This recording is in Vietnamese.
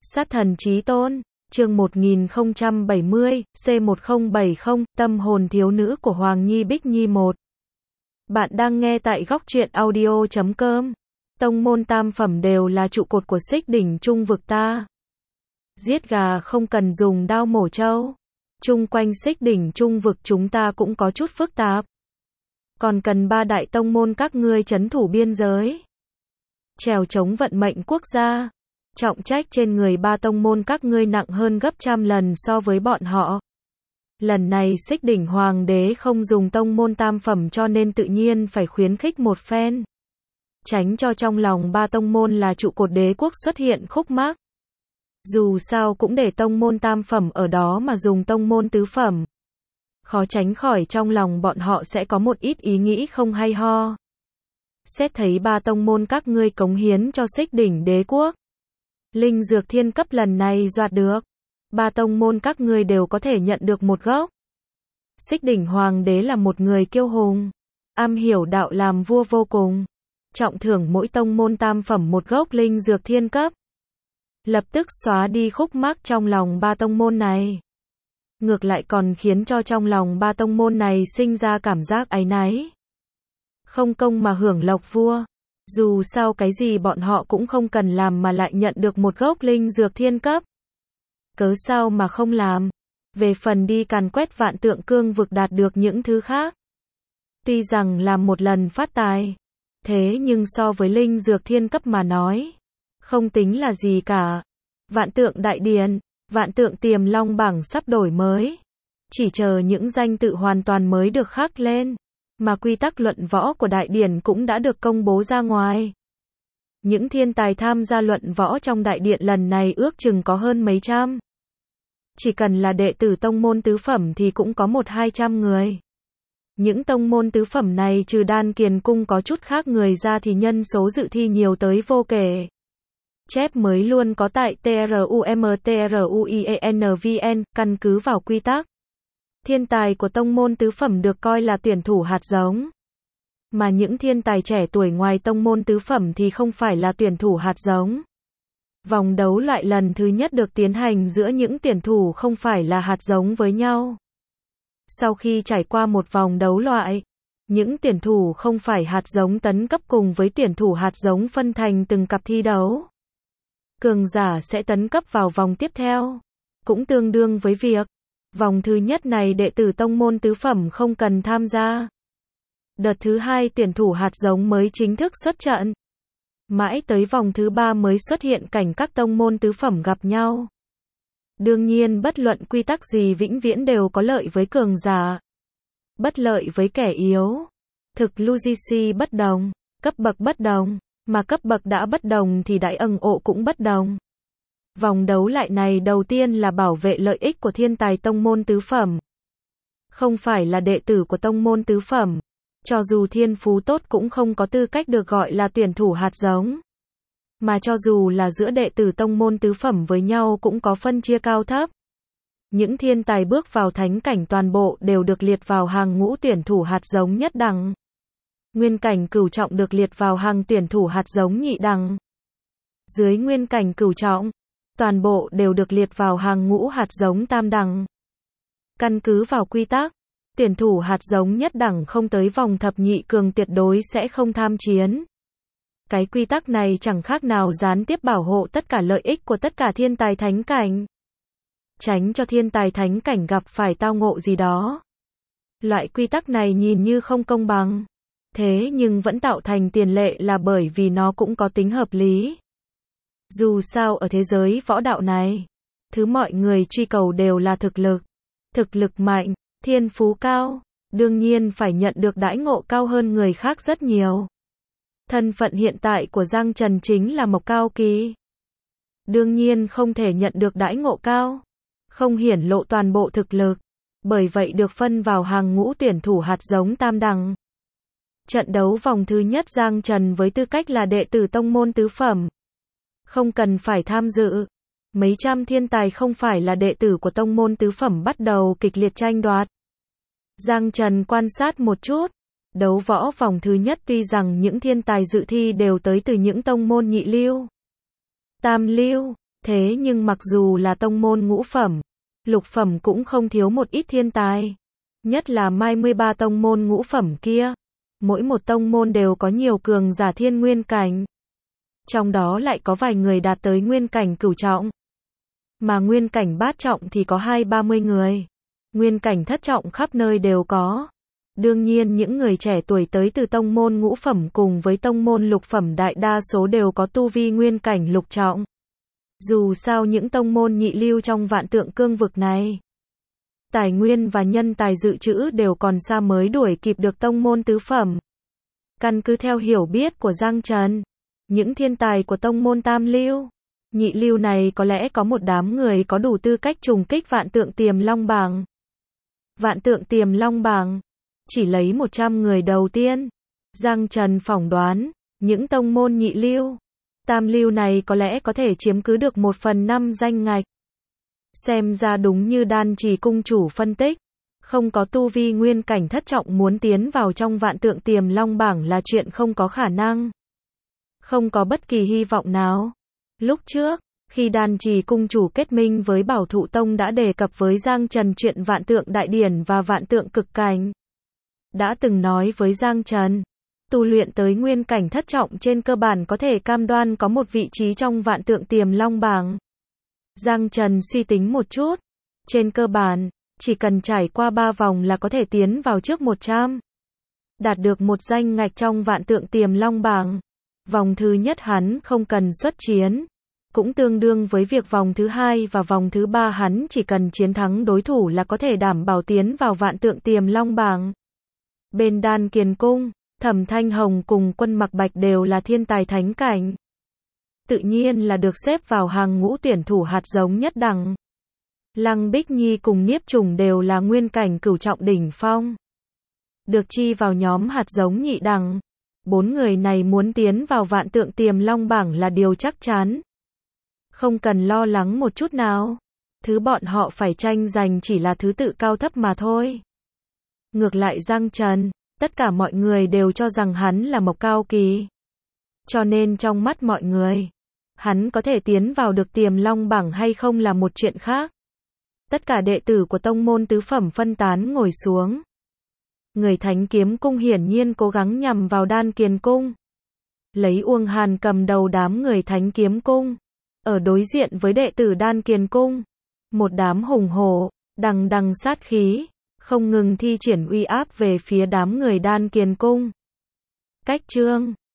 Sát thần chí tôn, chương 1070, C1070, tâm hồn thiếu nữ của Hoàng Nhi Bích Nhi 1. Bạn đang nghe tại góc truyện audio.com. Tông môn tam phẩm đều là trụ cột của Xích Đỉnh Trung vực ta. Giết gà không cần dùng đao mổ trâu. Chung quanh Xích Đỉnh Trung vực chúng ta cũng có chút phức tạp. Còn cần ba đại tông môn các ngươi trấn thủ biên giới. Trèo chống vận mệnh quốc gia. Trọng trách trên người ba tông môn các ngươi nặng hơn gấp trăm lần so với bọn họ. Lần này Xích Đỉnh Hoàng đế không dùng tông môn tam phẩm cho nên tự nhiên phải khuyến khích một phen. Tránh cho trong lòng ba tông môn là trụ cột đế quốc xuất hiện khúc mắc. Dù sao cũng để tông môn tam phẩm ở đó mà dùng tông môn tứ phẩm. Khó tránh khỏi trong lòng bọn họ sẽ có một ít ý nghĩ không hay ho. Xét thấy ba tông môn các ngươi cống hiến cho Xích Đỉnh đế quốc. Linh dược thiên cấp lần này đoạt được. Ba tông môn các ngươi đều có thể nhận được một gốc. Xích Đỉnh Hoàng đế là một người kiêu hùng. Am hiểu đạo làm vua vô cùng. Trọng thưởng mỗi tông môn tam phẩm một gốc linh dược thiên cấp. Lập tức xóa đi khúc mắc trong lòng ba tông môn này. Ngược lại còn khiến cho trong lòng ba tông môn này sinh ra cảm giác áy náy. Không công mà hưởng lộc vua. Dù sao cái gì bọn họ cũng không cần làm mà lại nhận được một gốc linh dược thiên cấp. Cớ sao mà không làm. Về phần đi càn quét vạn tượng cương vực đạt được những thứ khác. Tuy rằng làm một lần phát tài. Thế nhưng so với linh dược thiên cấp mà nói. Không tính là gì cả. Vạn tượng đại điển, vạn tượng tiềm long bảng sắp đổi mới. Chỉ chờ những danh tự hoàn toàn mới được khắc lên. Mà quy tắc luận võ của đại điển cũng đã được công bố ra ngoài. Những thiên tài tham gia luận võ trong đại điện lần này ước chừng có hơn mấy trăm. Chỉ cần là đệ tử tông môn tứ phẩm thì cũng có 100-200 người. Những tông môn tứ phẩm này trừ Đan Kiền Cung có chút khác người ra thì nhân số dự thi nhiều tới vô kể. Chép mới luôn có tại TRUMTRUIENVN, căn cứ vào quy tắc. Thiên tài của tông môn tứ phẩm được coi là tuyển thủ hạt giống. Mà những thiên tài trẻ tuổi ngoài tông môn tứ phẩm thì không phải là tuyển thủ hạt giống. Vòng đấu loại lần thứ nhất được tiến hành giữa những tuyển thủ không phải là hạt giống với nhau. Sau khi trải qua một vòng đấu loại, những tuyển thủ không phải hạt giống tấn cấp cùng với tuyển thủ hạt giống phân thành từng cặp thi đấu. Cường giả sẽ tấn cấp vào vòng tiếp theo. Cũng tương đương với việc vòng thứ nhất này đệ tử tông môn tứ phẩm không cần tham gia. Đợt thứ hai tuyển thủ hạt giống mới chính thức xuất trận. Mãi tới vòng thứ ba mới xuất hiện cảnh các tông môn tứ phẩm gặp nhau. Đương nhiên bất luận quy tắc gì vĩnh viễn đều có lợi với cường giả. Bất lợi với kẻ yếu. Thực UGC bất đồng, cấp bậc bất đồng, mà cấp bậc đã bất đồng thì đại ẩn ộ cũng bất đồng. Vòng đấu lại này đầu tiên là bảo vệ lợi ích của thiên tài tông môn tứ phẩm. Không phải là đệ tử của tông môn tứ phẩm. Cho dù thiên phú tốt cũng không có tư cách được gọi là tuyển thủ hạt giống. Mà cho dù là giữa đệ tử tông môn tứ phẩm với nhau cũng có phân chia cao thấp. Những thiên tài bước vào thánh cảnh toàn bộ đều được liệt vào hàng ngũ tuyển thủ hạt giống nhất đẳng. Nguyên cảnh cửu trọng được liệt vào hàng tuyển thủ hạt giống nhị đẳng. Dưới nguyên cảnh cửu trọng, toàn bộ đều được liệt vào hàng ngũ hạt giống tam đẳng. Căn cứ vào quy tắc, tuyển thủ hạt giống nhất đẳng không tới vòng thập nhị cường tuyệt đối sẽ không tham chiến. Cái quy tắc này chẳng khác nào gián tiếp bảo hộ tất cả lợi ích của tất cả thiên tài thánh cảnh. Tránh cho thiên tài thánh cảnh gặp phải tao ngộ gì đó. Loại quy tắc này nhìn như không công bằng. Thế nhưng vẫn tạo thành tiền lệ là bởi vì nó cũng có tính hợp lý. Dù sao ở thế giới võ đạo này, thứ mọi người truy cầu đều là thực lực. Thực lực mạnh, thiên phú cao, đương nhiên phải nhận được đãi ngộ cao hơn người khác rất nhiều. Thân phận hiện tại của Giang Trần chính là Mộc Cao Kỳ. Đương nhiên không thể nhận được đãi ngộ cao, không hiển lộ toàn bộ thực lực, bởi vậy được phân vào hàng ngũ tuyển thủ hạt giống tam đẳng. Trận đấu vòng thứ nhất Giang Trần với tư cách là đệ tử tông môn tứ phẩm. Không cần phải tham dự. Mấy trăm thiên tài không phải là đệ tử của tông môn tứ phẩm bắt đầu kịch liệt tranh đoạt. Giang Trần quan sát một chút. Đấu võ vòng thứ nhất tuy rằng những thiên tài dự thi đều tới từ những tông môn nhị lưu, tam lưu, Thế nhưng mặc dù là tông môn ngũ phẩm, lục phẩm cũng không thiếu một ít thiên tài. Nhất là 23 tông môn ngũ phẩm kia. Mỗi một tông môn đều có nhiều cường giả thiên nguyên cảnh. Trong đó lại có vài người đạt tới nguyên cảnh cửu trọng. Mà nguyên cảnh bát trọng thì có 20-30 người. Nguyên cảnh thất trọng khắp nơi đều có. Đương nhiên những người trẻ tuổi tới từ tông môn ngũ phẩm cùng với tông môn lục phẩm đại đa số đều có tu vi nguyên cảnh lục trọng. Dù sao những tông môn nhị lưu trong vạn tượng cương vực này, tài nguyên và nhân tài dự trữ đều còn xa mới đuổi kịp được tông môn tứ phẩm. Căn cứ theo hiểu biết của Giang Trần, những thiên tài của tông môn tam lưu, nhị lưu này có lẽ có một đám người có đủ tư cách trùng kích vạn tượng tiềm long bảng. Vạn tượng tiềm long bảng, chỉ lấy 100 người đầu tiên. Giang Trần phỏng đoán, những tông môn nhị lưu, tam lưu này có lẽ có thể chiếm cứ được 1/5 danh ngạch. Xem ra đúng như Đan Trì cung chủ phân tích, không có tu vi nguyên cảnh thất trọng muốn tiến vào trong vạn tượng tiềm long bảng là chuyện không có khả năng. Không có bất kỳ hy vọng nào. Lúc trước, khi Đan Trì cung chủ kết minh với Bảo Thụ Tông đã đề cập với Giang Trần chuyện vạn tượng đại điển và vạn tượng cực cảnh. Đã từng nói với Giang Trần, tu luyện tới nguyên cảnh thất trọng trên cơ bản có thể cam đoan có một vị trí trong vạn tượng tiềm long bảng. Giang Trần suy tính một chút, trên cơ bản, chỉ cần trải qua 3 vòng là có thể tiến vào trước 100. Đạt được một danh ngạch trong vạn tượng tiềm long bảng. Vòng thứ nhất hắn không cần xuất chiến, cũng tương đương với việc vòng thứ 2 và vòng thứ 3 hắn chỉ cần chiến thắng đối thủ là có thể đảm bảo tiến vào vạn tượng tiềm long bảng. Bên Đan Kiền Cung, Thẩm Thanh Hồng cùng Quân Mặc Bạch đều là thiên tài thánh cảnh. Tự nhiên là được xếp vào hàng ngũ tuyển thủ hạt giống nhất đẳng. Lăng Bích Nhi cùng Niếp Trùng đều là nguyên cảnh cửu trọng đỉnh phong. Được chi vào nhóm hạt giống nhị đẳng. 4 người này muốn tiến vào vạn tượng tiềm long bảng là điều chắc chắn. Không cần lo lắng một chút nào. Thứ bọn họ phải tranh giành chỉ là thứ tự cao thấp mà thôi. Ngược lại Giang Trần, tất cả mọi người đều cho rằng hắn là Mộc Cao Kỳ. Cho nên trong mắt mọi người, hắn có thể tiến vào được tiềm long bảng hay không là một chuyện khác. Tất cả đệ tử của tông môn tứ phẩm phân tán ngồi xuống. Người Thánh Kiếm Cung hiển nhiên cố gắng nhằm vào Đan Kiền Cung. Lấy Uông Hàn cầm đầu đám người Thánh Kiếm Cung. Ở đối diện với đệ tử Đan Kiền Cung, một đám hùng hổ, đằng đằng sát khí, không ngừng thi triển uy áp về phía đám người Đan Kiền Cung. Cách chương